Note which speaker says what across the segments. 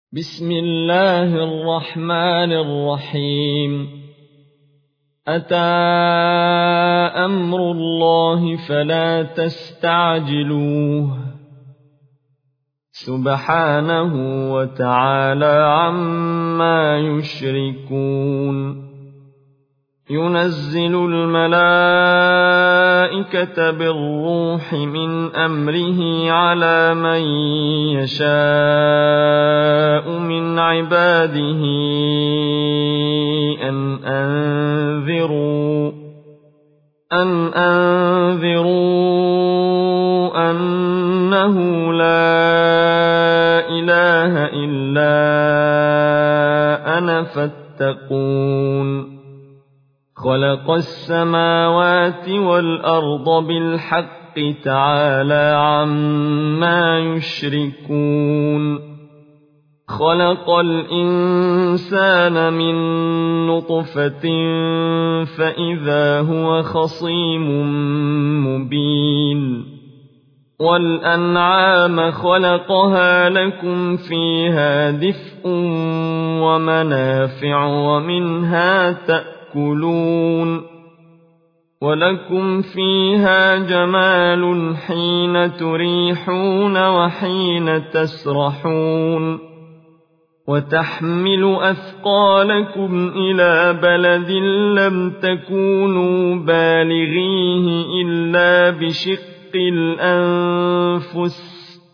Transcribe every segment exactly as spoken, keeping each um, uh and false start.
Speaker 1: بسم الله الرحمن الرحيم أتى أمر الله فلا تستعجلوه سبحانه وتعالى عما يشركون ينزل الملائكة بالروح من أمره على من يشاء من عباده أن أنذروا أن أنذروا أنه لا إله إلا أنا فاتقون خلق السماوات والأرض بالحق تعالى عما يشركون خلق الإنسان من نطفة فإذا هو خصيم مبين والأنعام خلقها لكم فيها دفء ومنافع ومنها تأكلون ولكم فيها جمال حين تريحون وحين تسرحون وتحمل أثقالكم إلى بلد لم تكونوا بالغيه إلا بشق الأنفس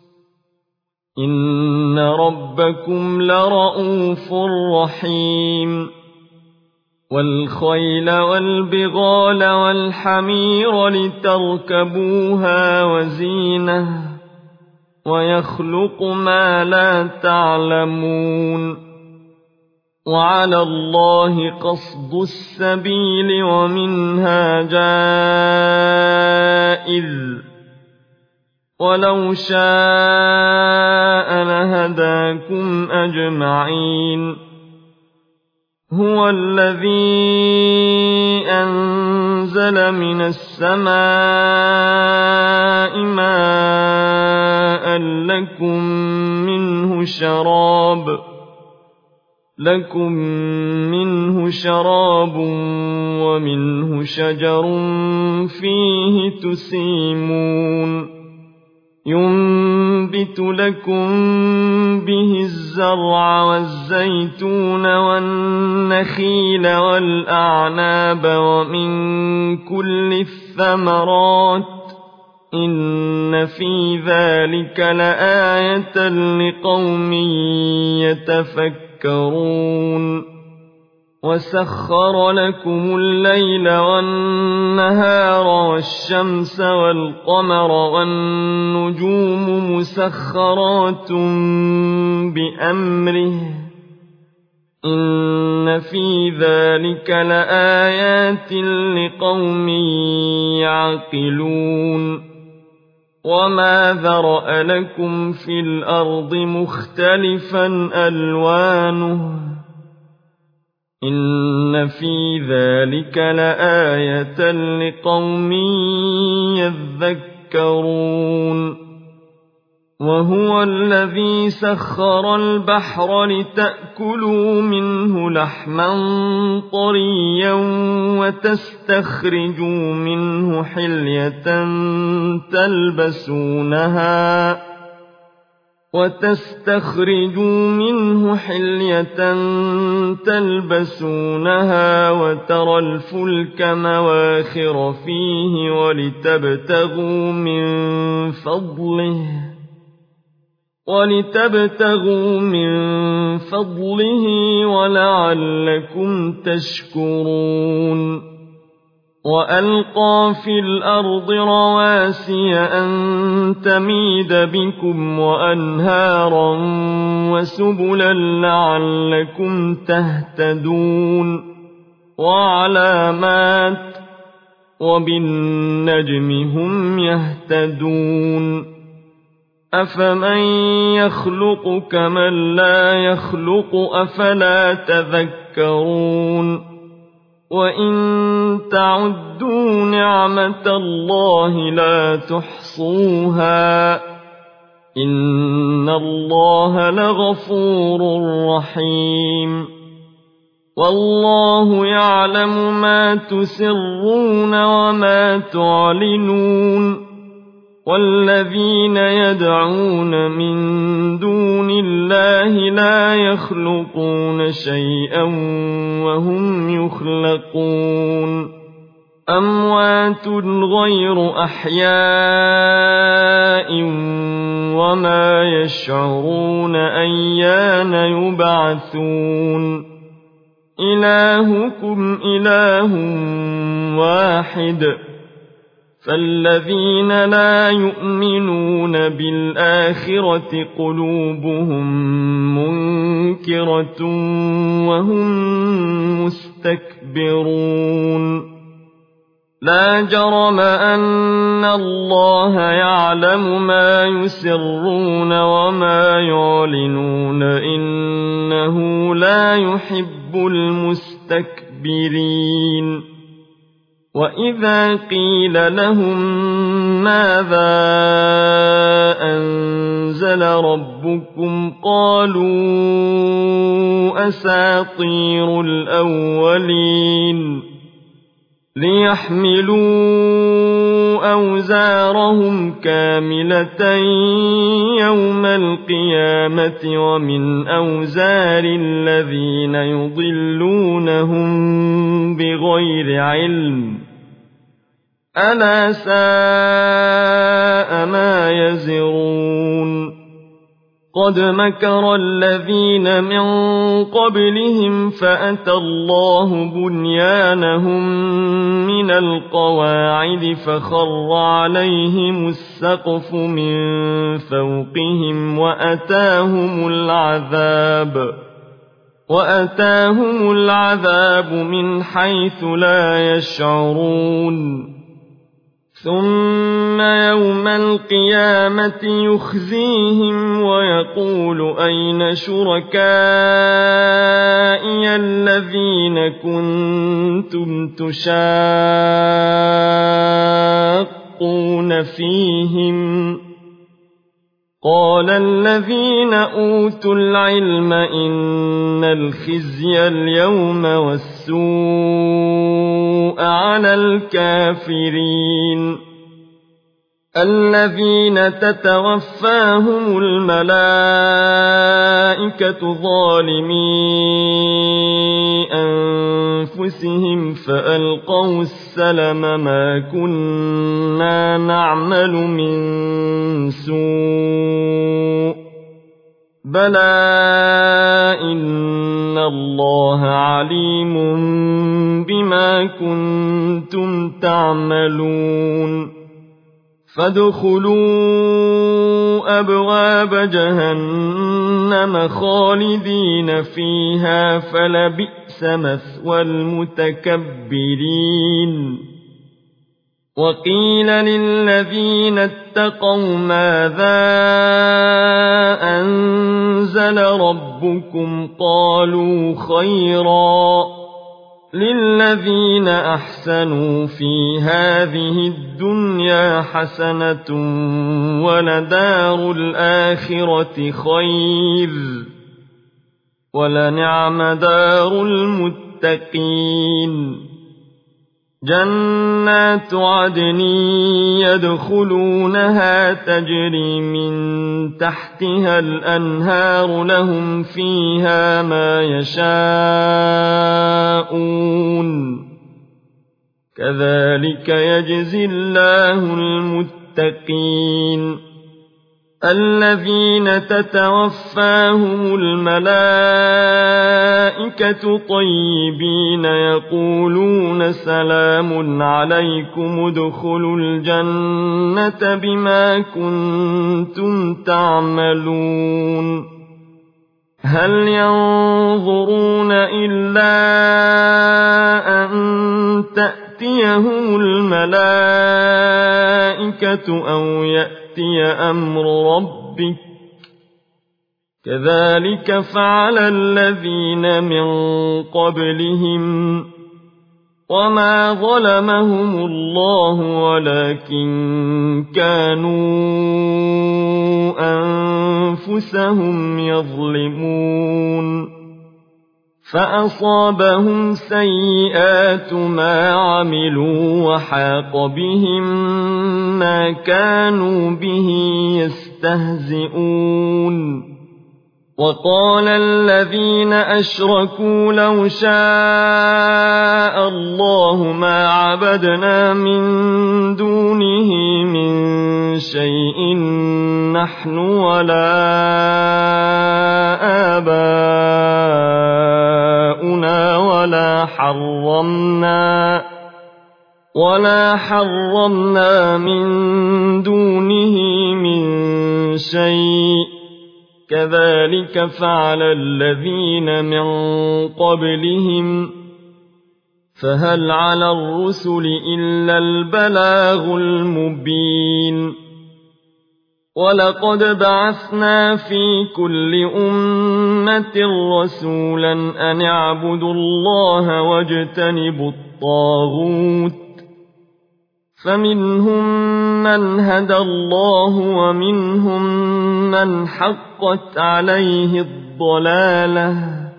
Speaker 1: إن ربكم لرءوف رحيم والخيل والبغال والحمير لتركبوها وزينة ويخلق ما لا تعلمون وعلى الله قصد السبيل ومنها جائر ولو شاء لهداكم أجمعين هو الذي أنزل من السماء ماء لكم منه شراب لكم منه شراب ومنه شجر فيه تسيمون ينبت لكم به الزرع والزيتون والنخيل والأعناب ومن كل الثمرات إن في ذلك لآية لقوم يتفكرون وسخر لكم الليل والنهار والشمس والقمر والنجوم مسخرات بأمره إن في ذلك لآيات لقوم يعقلون وما ذرأ لكم في الأرض مختلفا ألوانه إن في ذلك لآية لقوم يذكرون وهو الذي سخر البحر لتأكلوا منه لحما طريا وتستخرجوا منه حلية تلبسونها وتستخرجوا منه حلية تلبسونها وترى الفلك مواخر فيه ولتبتغوا من فضله ولتبتغوا من فضله ولعلكم تشكرون وألقى في الأرض رواسي أن تميد بكم وأنهارا وسبلا لعلكم تهتدون وعلامات وبالنجم هم يهتدون أفمن يخلق كمن لا يخلق أفلا تذكرون وإن تعدوا نعمة الله لا تحصوها إن الله لغفور رحيم والله يعلم ما تسرون وما تعلنون والذين يدعون من دون الله لا يخلقون شيئا وهم يخلقون أموات غير أحياء وما يشعرون أيان يبعثون إلهكم إله واحد فالذين لا يؤمنون بالآخرة قلوبهم منكرة وهم مستكبرون لا جرم أن الله يعلم ما يسرون وما يعلنون إنه لا يحب المستكبرين وإذا قيل لهم ماذا أنزل ربكم قالوا أساطير الأولين ليحملوا أوزارهم كاملة يوم القيامة ومن أوزار الذين يضلونهم بغير علم ألا ساء ما يزرون قد مكر الذين من قبلهم فأتى الله بنيانهم من القواعد فخر عليهم السقف من فوقهم وأتاهم العذاب وأتاهم العذاب من حيث لا يشعرون ثم يوم القيامة يخزيهم ويقول أين شركائي الذين كنتم تشاقون فيهم قال الذين أوتوا العلم إن الخزي اليوم والسوء على الكافرين الذين تتوفاهم الملائكة ظالمي أنفسهم فألقوا السلم ما كنا نعمل من سوء بلى إن الله عليم بما كنتم تعملون فادخلوا أبواب جهنم خالدين فيها فلبئس مثوى المتكبرين وقيل للذين اتقوا ماذا أنزل ربكم قالوا خيرا للذين أحسنوا في هذه الدنيا حسنة ولدار الآخرة خير ولنعم دار المتقين جنات عدن يدخلونها تجري من تحتها الأنهار لهم فيها ما يشاءون كذلك يجزي الله المتقين الذين تتوفاهم الملائكة طيبين يقولون سلام عليكم ادخلوا الجنة بما كنتم تعملون هل ينظرون إلا أن تأتيهم الملائكة أو يأتي أمر ربك كذلك فعل الذين من قبلهم وما ظلمهم الله ولكن كانوا أنفسهم يظلمون فأصابهم سيئات ما عملوا وحاق بهم ما كانوا به يستهزئون وقال الذين أشركوا لو شاء الله ما عبدنا من دونه من شيء نحن ولا آباؤنا ولا حرمنا ولا حرمنا من دونه من شيء كذلك فعل الذين من قبلهم فهل على الرسل إلا البلاغ المبين ولقد بعثنا في كل أمة رسولا أن اعبدوا الله واجتنبوا الطاغوت فمنهم من هدى الله ومنهم من حقت عليه الضلالة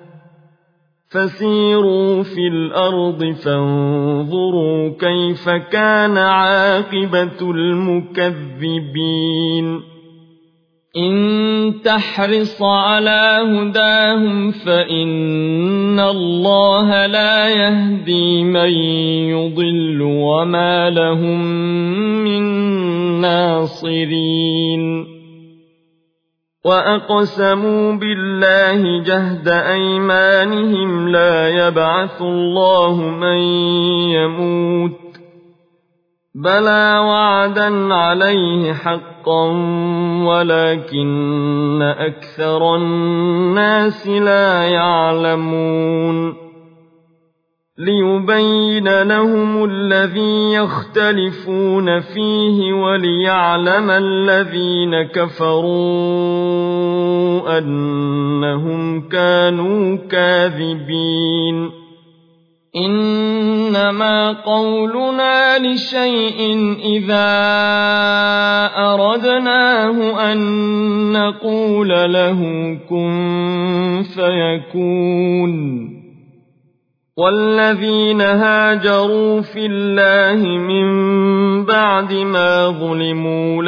Speaker 1: فسيروا في الأرض فانظروا كيف كان عاقبة المكذبين إن تحرص على هداهم فإن الله لا يهدي من يضل وما لهم من ناصرين وأقسموا بالله جهد أيمانهم لا يبعث الله من يموت بلى وعدا عليه حقا ولكن أكثر الناس لا يعلمون ليبين لهم الذي يختلفون فيه وليعلم الذين كفروا أنهم كانوا كاذبين إنما قولنا لشيء إذا أردناه أن نقول له كن فيكون والذين هاجروا في الله من بعد ما ظلموا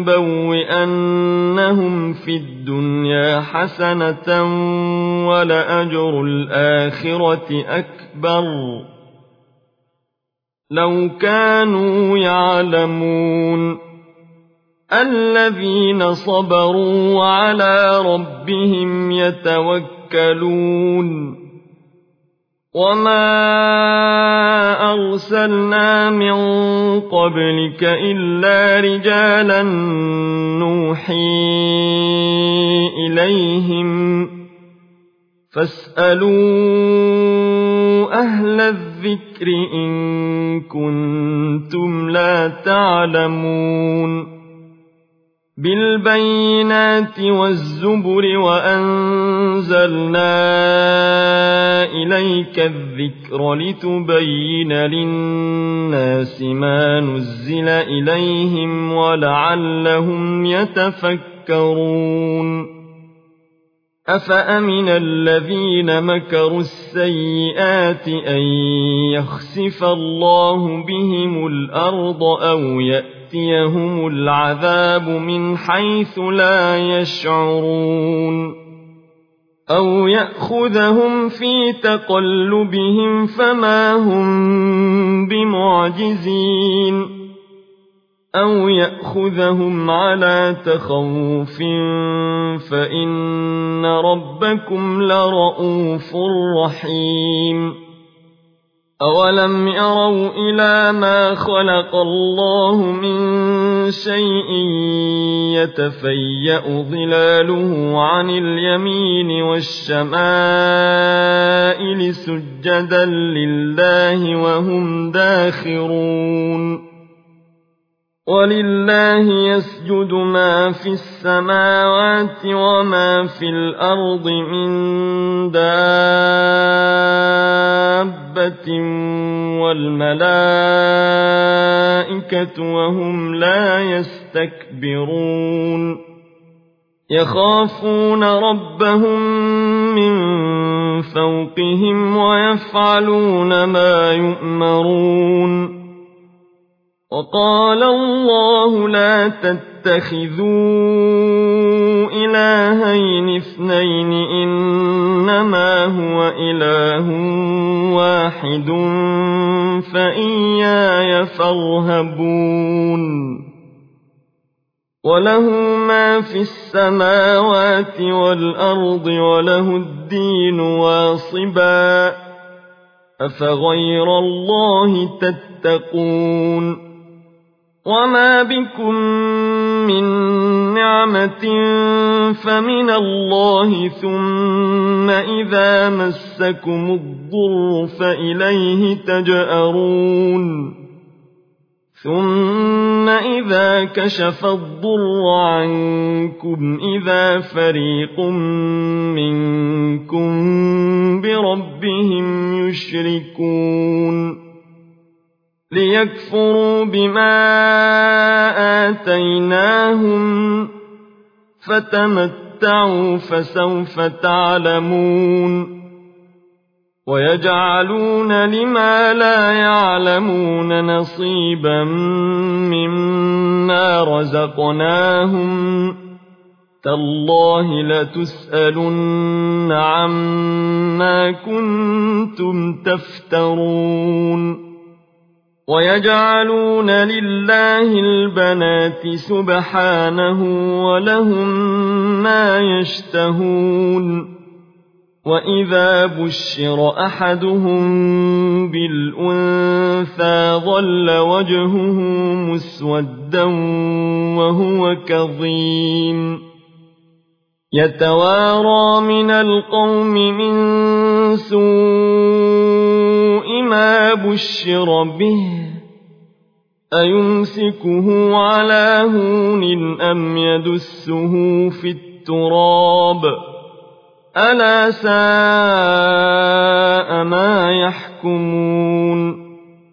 Speaker 1: لنبوئنهم في الدنيا حسنة ولأجر الآخرة أكبر لو كانوا يعلمون الذين صبروا وعلى ربهم يتوكلون وما أرسلنا من قبلك إلا رجالا نوحي إليهم فاسألوا أهل الذكر إن كنتم لا تعلمون بالبينات والزبر وأنزلنا إليك الذكر لتبين للناس ما نزل إليهم ولعلهم يتفكرون أفأمن الذين مكروا السيئات أن يخسف الله بهم الأرض أو يأتيهم العذاب من حيث لا يشعرون أو يأخذهم في تقلبهم فما هم بمعجزين أو يأخذهم على تخوف فإن ربكم لرؤوف رحيم أولم يروا إلى ما خلق الله من شيء يتفيأ ظلاله عن اليمين والشمائل سجدا لله وهم داخرون ولله يسجد ما في السماوات وما في الأرض من دابة دابة والملائكة وهم لا يستكبرون يخافون ربهم من فوقهم ويفعلون ما يؤمرون وقال الله لا تتخذوا إلهين اثنين إنما هو إله واحد فإياي فارهبون وله ما في السماوات والأرض وله الدين واصبا أفغير الله تتقون وما بكم من نعمة فمن الله ثم إذا مسكم الضر فإليه تجأرون ثم إذا كشف الضر عنكم إذا فريق منكم بربهم يشركون ليكفروا بما آتيناهم فتمتعوا فسوف تعلمون ويجعلون لما لا يعلمون نصيبا مما رزقناهم تالله لتسألن عما كنتم تفترون ويجعلون لله البنات سبحانه ولهم ما يشتهون وإذا بشر أحدهم بالأنثى ظل وجهه مسودا وهو كظيم يتوارى من القوم من سوء ما بشر به أيمسكه على هون أم يدسه في التراب ألا ساء ما يحكمون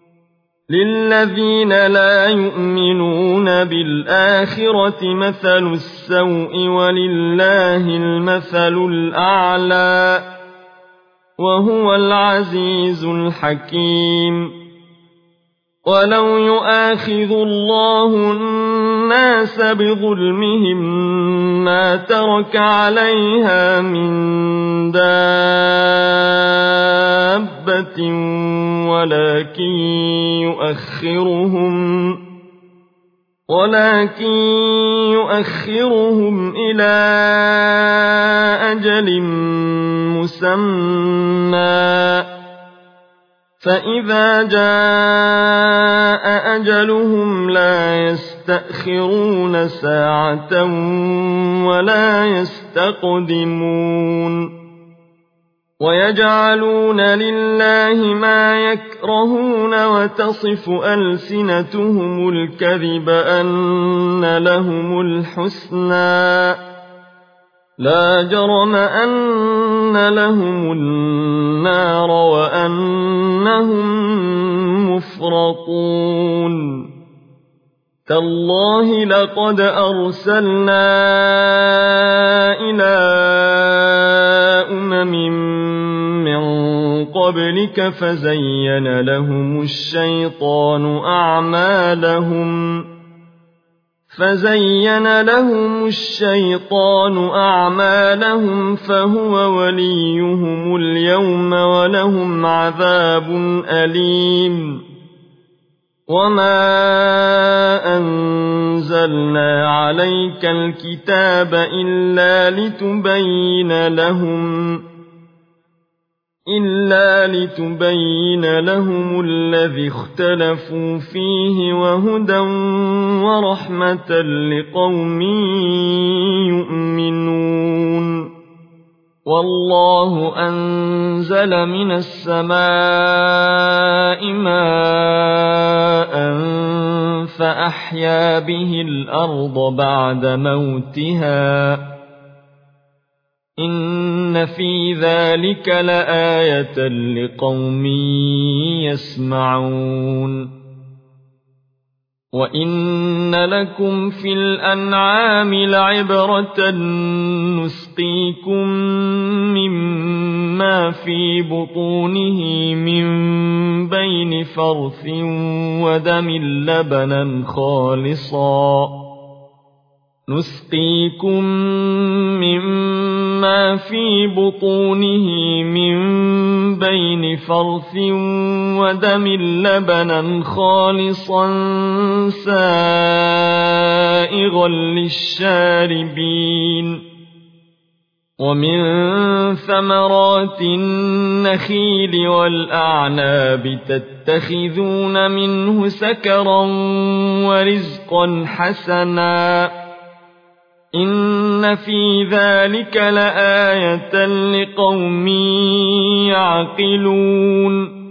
Speaker 1: للذين لا يؤمنون بالآخرة مثل السوء ولله المثل الأعلى وهو العزيز الحكيم ولو يؤاخذ الله الناس بظلمهم ما ترك عليها من دابة ولكن يؤخرهم ولكن يؤخرهم إلى أجل مسمى فإذا جاء أجلهم لا يستأخرون ساعة ولا يستقدمون ويجعلون لله ما يكرهون وتصف ألسنتهم الكذب أن لهم الحسنى لا جرم أن لهم النار وأنهم مفرطون تالله لقد أرسلنا إلى أمم من قبلك فزين لهم الشيطان أعمالهم فزين لهم الشيطان أعمالهم فهو وليهم اليوم ولهم عذاب أليم وما أنزلنا عليك الكتاب إلا لتبين لهم إلا لتبين لهم الذي اختلفوا فيه وهدى ورحمة لقوم يؤمنون والله أنزل من السماء ماء فأحيا به الأرض بعد موتها إن إن في ذلك لآية لقوم يسمعون وإن لكم في الأنعام لعبرة نسقيكم مما في بطونه من بين فرث ودم لبنا خالصا نسقيكم مما في بطونه من بين فرث ودم لبنا خالصا سائغا للشاربين ومن ثمرات النخيل والأعناب تتخذون منه سكرا ورزقا حسنا إن في ذلك لآية لقوم يعقلون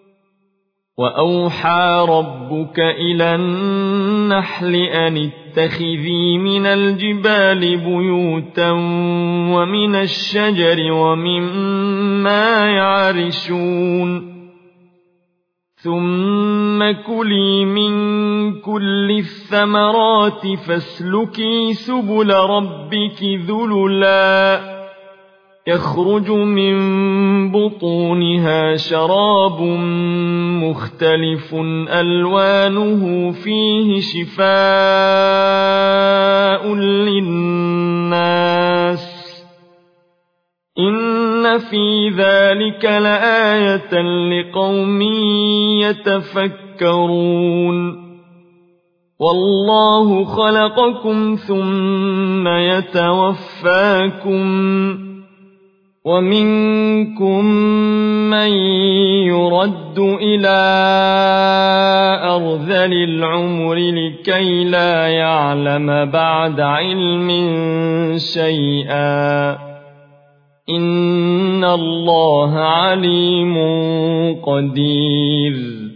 Speaker 1: وأوحى ربك إلى النحل أن اتخذي من الجبال بيوتا ومن الشجر ومما يعرشون ثم كلي من كل الثمرات فاسلكي سبل ربك ذللا يخرج من بطونها شراب مختلف ألوانه فيه شفاء للناس إن في ذلك لآية لقوم يتفكرون والله خلقكم ثم يتوفاكم ومنكم من يرد إلى أرذل العمر لكي لا يعلم بعد علم شيئا إن الله عليم قدير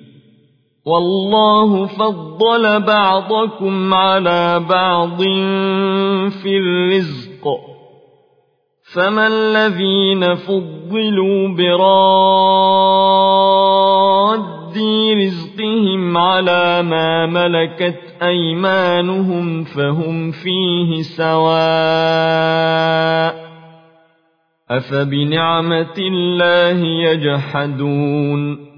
Speaker 1: والله فضل بعضكم على بعض في الرزق فما الذين فضلوا براد رزقهم على ما ملكت أيمانهم فهم فيه سواء أفبنعمة الله يجحدون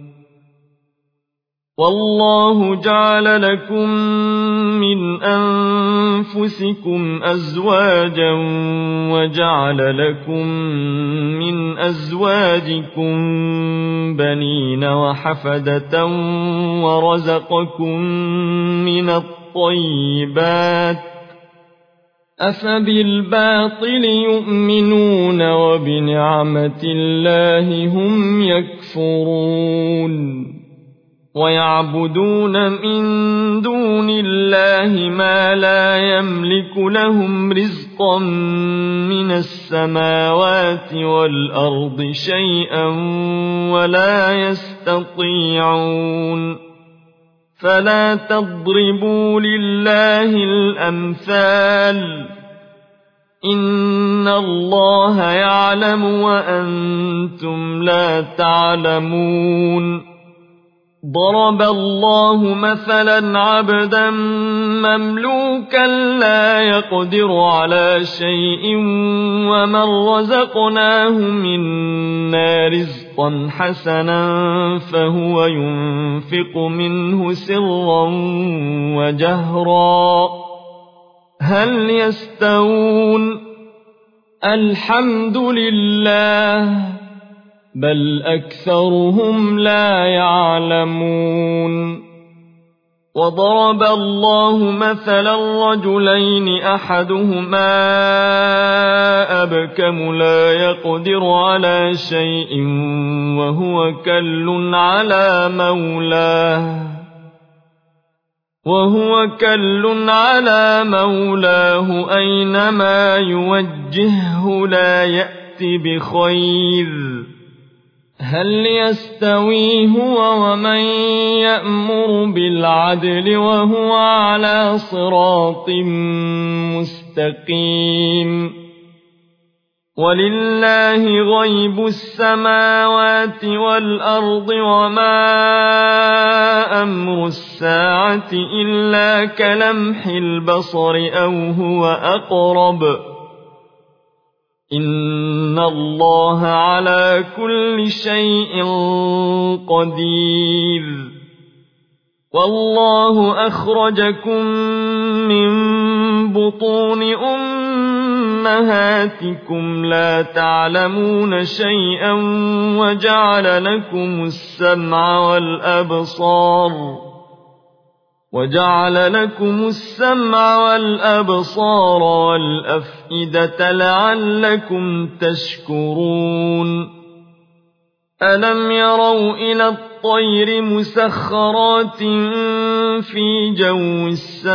Speaker 1: والله جعل لكم من أنفسكم أزواجا وجعل لكم من أزواجكم بنين وحفدة ورزقكم من الطيبات أفبالباطل يؤمنون وبنعمة الله هم يكفرون ويعبدون من دون الله ما لا يملك لهم رزقا من السماوات والأرض شيئا ولا يستطيعون فلا تضربوا لله الأمثال إن الله يعلم وأنتم لا تعلمون ضرب الله مثلا عبدا مملوكا لا يقدر على شيء ومن رزقناه منا رزقا حسنا فهو ينفق منه سرا وجهرا هل يستوون الحمد لله بل أكثرهم لا يعلمون وضرب الله مثلا رجلين أحدهما أبكم لا يقدر على شيء وهو كل على مولاه وهو كل على مولاه أينما يوجهه لا يأتي بخير هل يستوي هو ومن يأمر بالعدل وهو على صراط مستقيم ولله غيب السماوات والأرض وما أمر الساعة إلا كلمح البصر أو هو أقرب إن الله على كل شيء قدير والله أخرجكم من بطون أمهاتكم لا تعلمون شيئا وجعل لكم السمع والأبصار وجعل لكم السمع والأبصار والأفئدة لعلكم تشكرون ألم يروا إلى الطير مسخرات في جو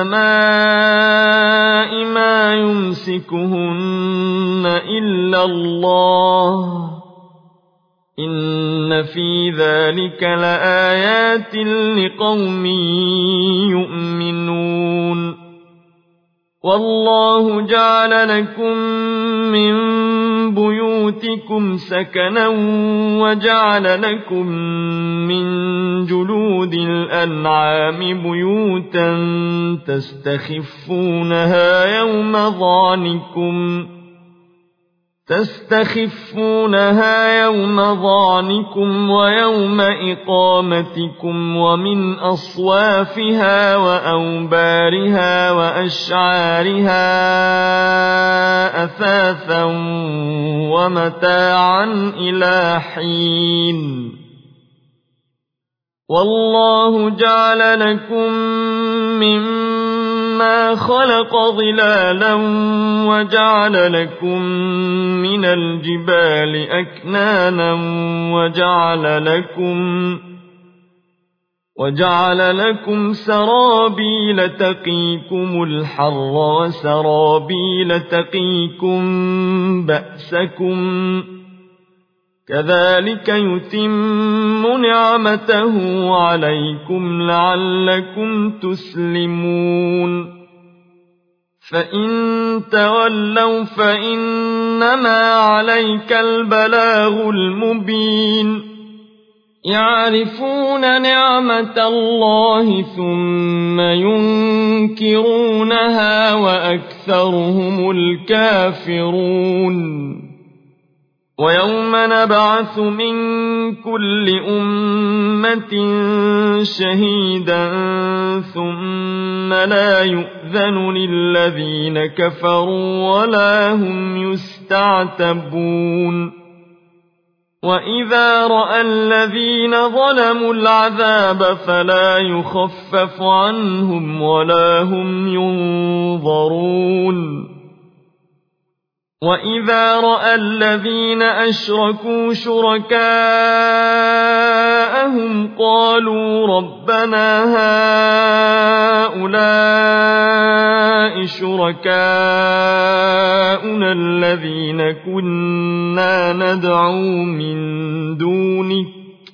Speaker 1: السماء ما يمسكهن إلا الله إن في ذلك لآيات لقوم يؤمنون والله جعل لكم من بيوتكم سكنا وجعل لكم من جلود الأنعام بيوتا تستخفونها يوم ظعنكم تستخفونها يوم ظعنكم ويوم إقامتكم ومن أصوافها وأوبارها وأشعارها أثاثا ومتاعا إلى حين والله جعل لكم مما خلق ظلالا وجعل لكم من الجبال أكنانا وجعل لكم وجعل لكم سرابيل تقيكم الحر وسرابيل تقيكم بأسكم كذلك يتم نعمته عليكم لعلكم تسلمون فإن تولوا فإنما عليك البلاغ المبين يعرفون نعمة الله ثم ينكرونها وأكثرهم الكافرون ويوم نبعث من كل أمة شهيدا ثم لا يؤذن للذين كفروا ولا هم يستعتبون وإذا رأى الذين ظلموا العذاب فلا يخفف عنهم ولا هم ينظرون وإذا رأى الذين أشركوا شركاءهم قالوا ربنا هؤلاء شركاؤنا الذين كنا ندعو من دونك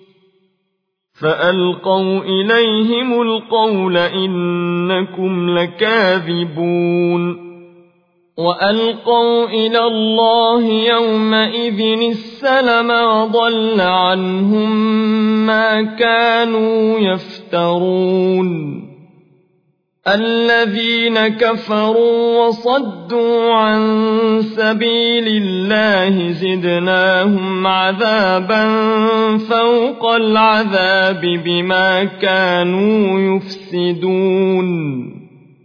Speaker 1: فألقوا إليهم القول إنكم لكاذبون وألقوا إلى الله يومئذ السلم وضل عنهم ما كانوا يفترون الذين كفروا وصدوا عن سبيل الله زدناهم عذابا فوق العذاب بما كانوا يفسدون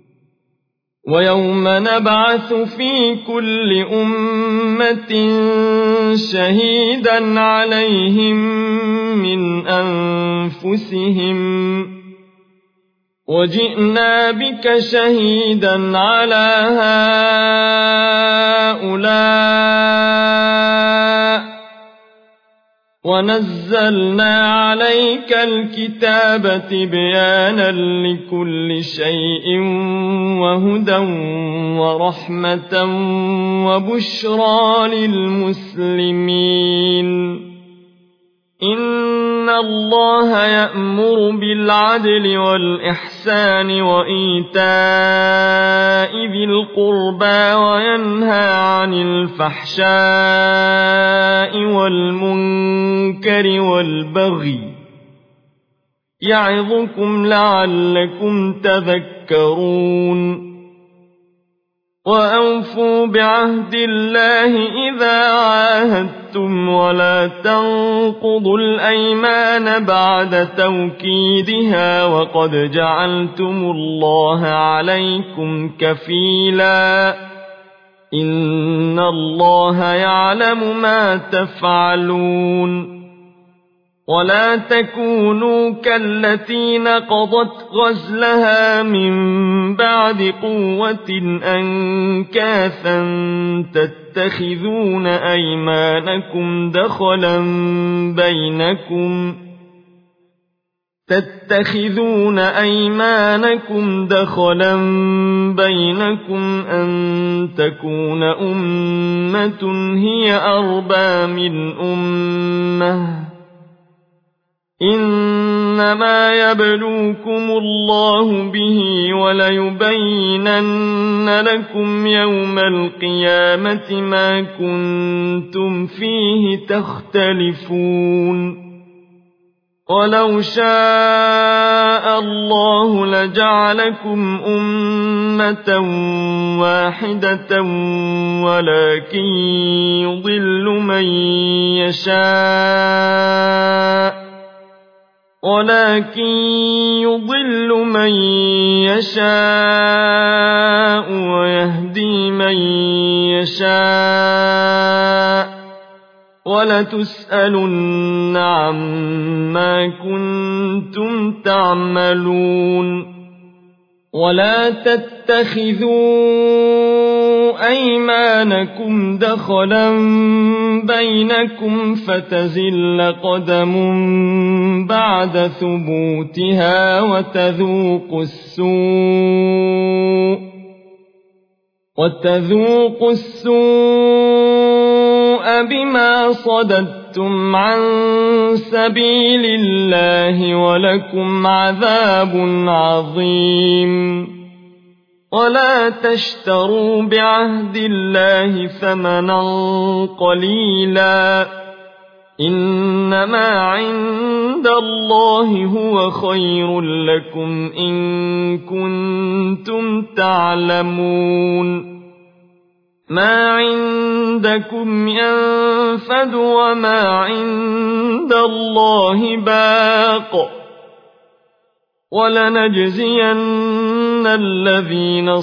Speaker 1: ويوم نبعث في كل أمة شهيدا عليهم من أنفسهم وجئنا بك شهيدا على هؤلاء ونزلنا عليك الكتاب تبيانا لكل شيء وهدى ورحمة وبشرى للمسلمين إن الله يأمر بالعدل والإحسان وإيتاء ذي القربى وينهى عن الفحشاء والمنكر والبغي يعظكم لعلكم تذكرون وأوفوا بعهد الله إذا عاهدتم ولا تنقضوا الأيمان بعد توكيدها وقد جعلتم الله عليكم كفيلا إن الله يعلم ما تفعلون ولا تكونوا كالتي نقضت غزلها من بعد قوة أنكاثا تتخذون أيمانكم دخلا بينكم تتخذون أيمانكم دخلا بينكم أن تكون أمة هي أربى من أمة إنما يبلوكم الله به وليبينن لكم يوم القيامة ما كنتم فيه تختلفون ولو شاء الله لجعلكم أمة واحدة ولكن يضل من يشاء ولكن يضل من يشاء ويهدي من يشاء ولتسألن عما كنتم تعملون ولا تتخذوا أيمانكم دخلا بينكم فتزل قدم بعد ثبوتها وتذوقوا السوء وتذوقوا السوء بما صددتم عن سبيل الله ولكم عذاب عظيم ولا تشتروا بعهد الله ثمنا قليلا إنما عند الله هو خير لكم إن كنتم تعلمون ما عندكم ينفد وما عند الله باق ولنجزين الذين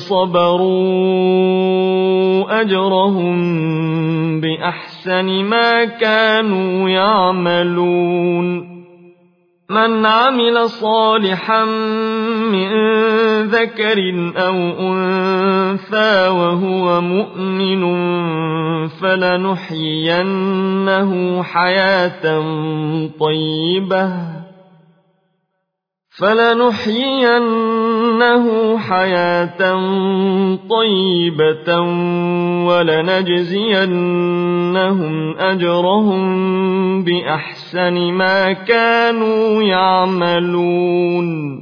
Speaker 1: صبروا أجرهم بأحسن ما كانوا يعملون من عمل صالحا من ذكر أو أنثى وهو مؤمن فلنحيينه حياة طيبة فلنحيينه حياة طيبة ولنجزينهم أجرهم بأحسن ما كانوا يعملون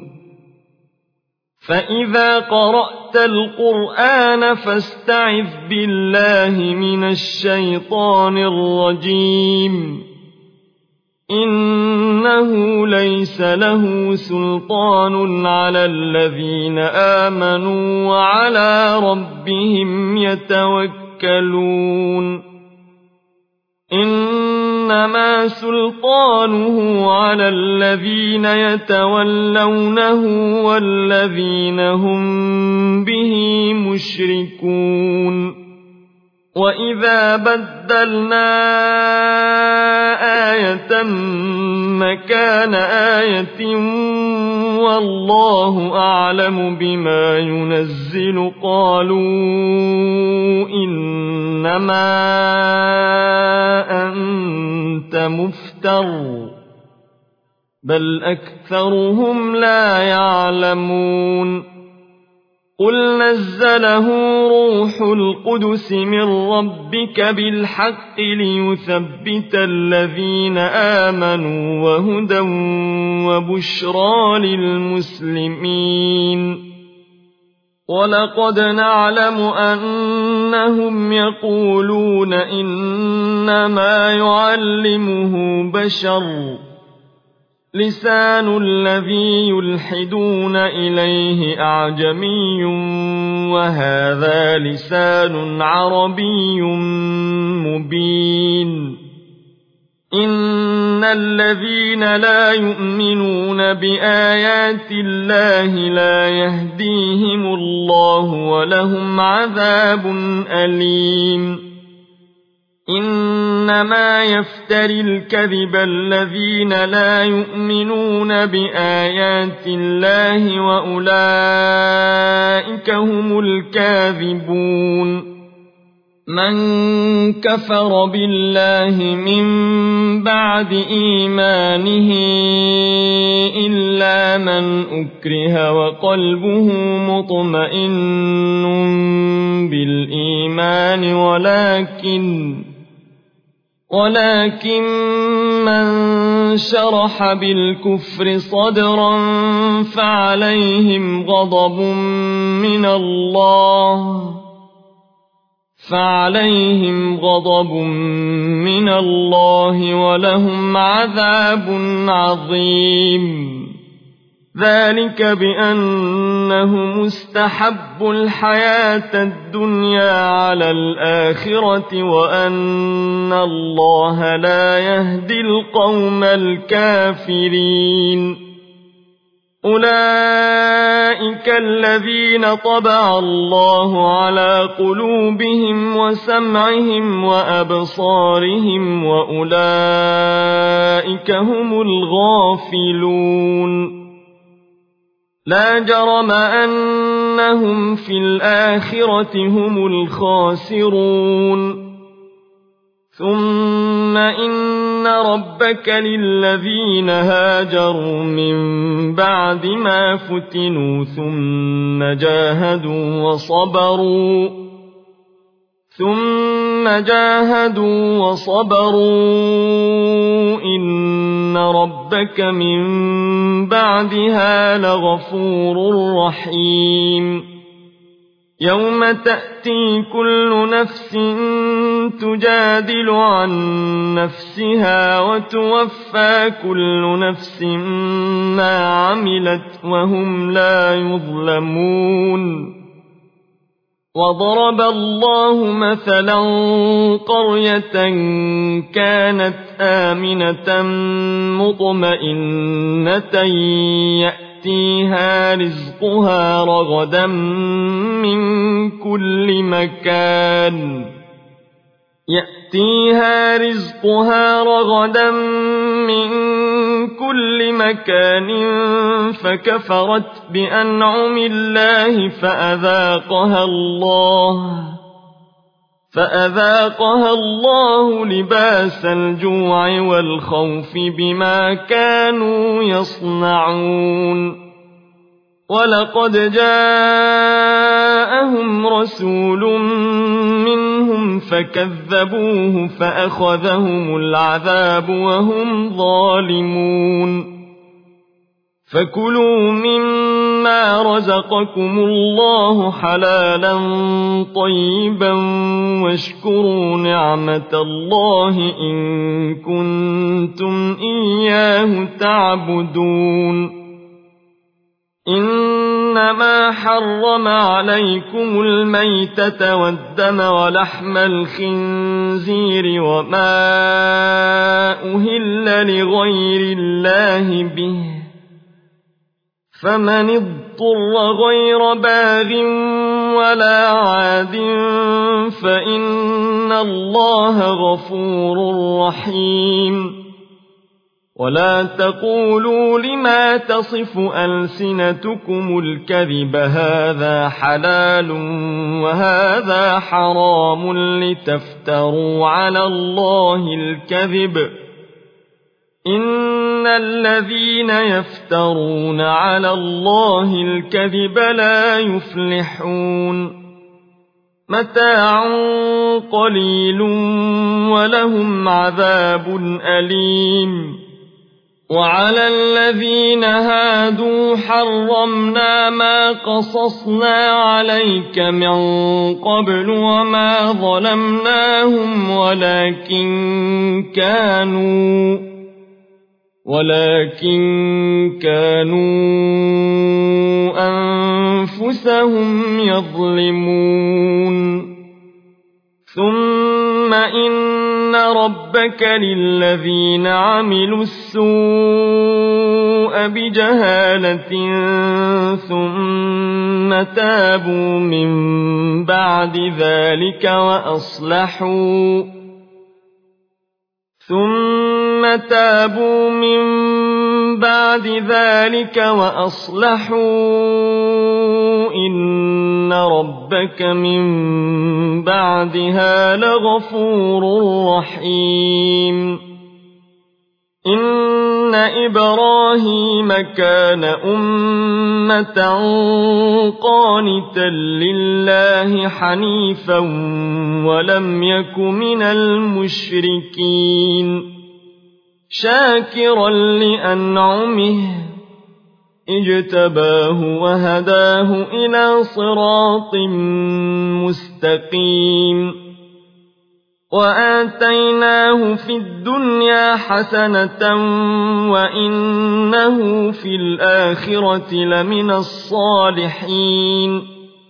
Speaker 1: فإذا قرأت القرآن فاستعذ بالله من الشيطان الرجيم إنه ليس له سلطان على الذين آمنوا وعلى ربهم يتوكلون إنما سلطانه على الذين يتولونه والذين هم به مشركون وإذا بدلنا آية مكان آية والله أعلم بما ينزل قالوا إنما أنت مفتر بل أكثرهم لا يعلمون قل نزله روح القدس من ربك بالحق ليثبت الذين آمنوا وهدى وبشرى للمسلمين ولقد نعلم أنهم يقولون إنما يعلمه بشر لسان الذي يلحدون إليه أعجمي وهذا لسان عربي مبين إن الذين لا يؤمنون بآيات الله لا يهديهم الله ولهم عذاب أليم إنما يفتري الكذب الذين لا يؤمنون بآيات الله وأولئك هم الكاذبون من كفر بالله من بعد إيمانه إلا من أكره وقلبه مطمئن بالإيمان ولكن ولكن من شرح بالكفر صدرا فعليهم غضب من الله فعليهم غضب من الله ولهم عذاب عظيم ذلك بأنهم استحبوا الحياة الدنيا على الآخرة وأن الله لا يهدي القوم الكافرين أولئك الذين طبع الله على قلوبهم وسمعهم وأبصارهم وأولئك هم الغافلون لا جرم أنهم في الآخرة هم الخاسرون ثم إن ربك للذين هاجروا من بعد ما فتنوا ثم جاهدوا وصبروا ثم جاهدوا وصبروا إن ربك من بعدها لغفور رحيم يوم تأتي كل نفس تجادل عن نفسها وتوفى كل نفس ما عملت وهم لا يظلمون وضرب الله مثلا قرية كانت آمنة مطمئنة يأتيها رزقها رغدا من كل مكان يأتيها رزقها رغدا من كل مكان فكفرت بأنعم الله فأذاقها الله فأذاقها الله لباس الجوع والخوف بما كانوا يصنعون ولقد جاءهم رسول منهم فكذبوه فأخذهم العذاب وهم ظالمون فكلوا مما رزقكم الله حلالا طيبا واشكروا نعمة الله إن كنتم إياه تعبدون إنما حرم عليكم الميتة والدم ولحم الخنزير وما أهل لغير الله به فمن اضطر غير باغ ولا عاد فإن الله غفور رحيم ولا تقولوا لما تصف ألسنتكم الكذب هذا حلال وهذا حرام لتفتروا على الله الكذب إن الذين يفترون على الله الكذب لا يفلحون متاع قليل ولهم عذاب أليم وعلى الذين هادوا حرمنا ما قصصنا عليك من قبل وما ظلمناهم ولكن كانوا ولكن كانوا أنفسهم يظلمون ثم إن ربك للذين عملوا السوء بجهالة ثم تابوا من بعد ذلك وأصلحوا ثم تابوا من بعد ذلك وأصلحوا إن ربك من بعدها لغفور رحيم إن إبراهيم كان أمة قانتا لله حنيفا ولم يك من المشركين شاكرا لأنعمه اجتباه وهداه إلى صراط مستقيم وآتيناه في الدنيا حسنة وإنه في الآخرة لمن الصالحين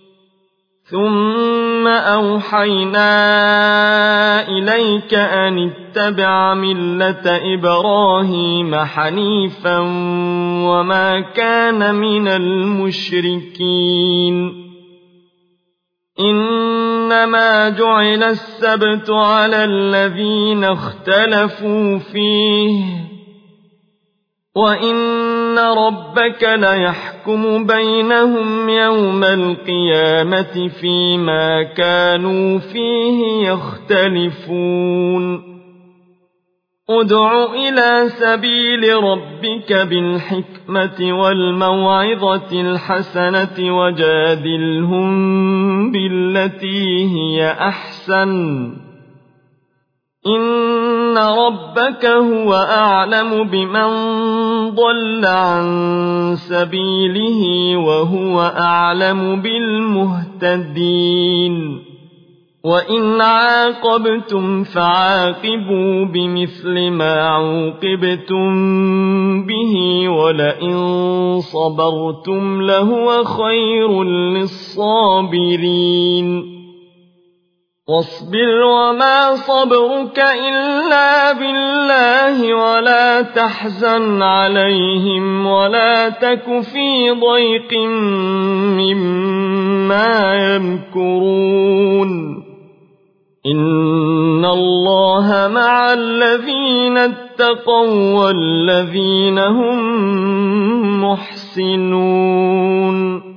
Speaker 1: ثم أوحينا إليك أن اتبع ملة إبراهيم حنيفا وما كان من المشركين إنما جعل السبت على الذين اختلفوا فيه وإن ربك ليحكم بينهم يوم القيامة فيما كانوا فيه يختلفون ادع إلى سبيل ربك بالحكمة والموعظة الحسنة وجادلهم بالتي هي أحسن إن ربك هو أعلم بمن ضل عن سبيله وهو أعلم بالمهتدين وإن عاقبتم فعاقبوا بمثل ما عوقبتم به ولئن صبرتم لهو خير للصابرين واصبر وما صبرك إلا بالله ولا تحزن عليهم ولا تك في ضيق مما يمكرون إن الله مع الذين اتقوا والذين هم محسنون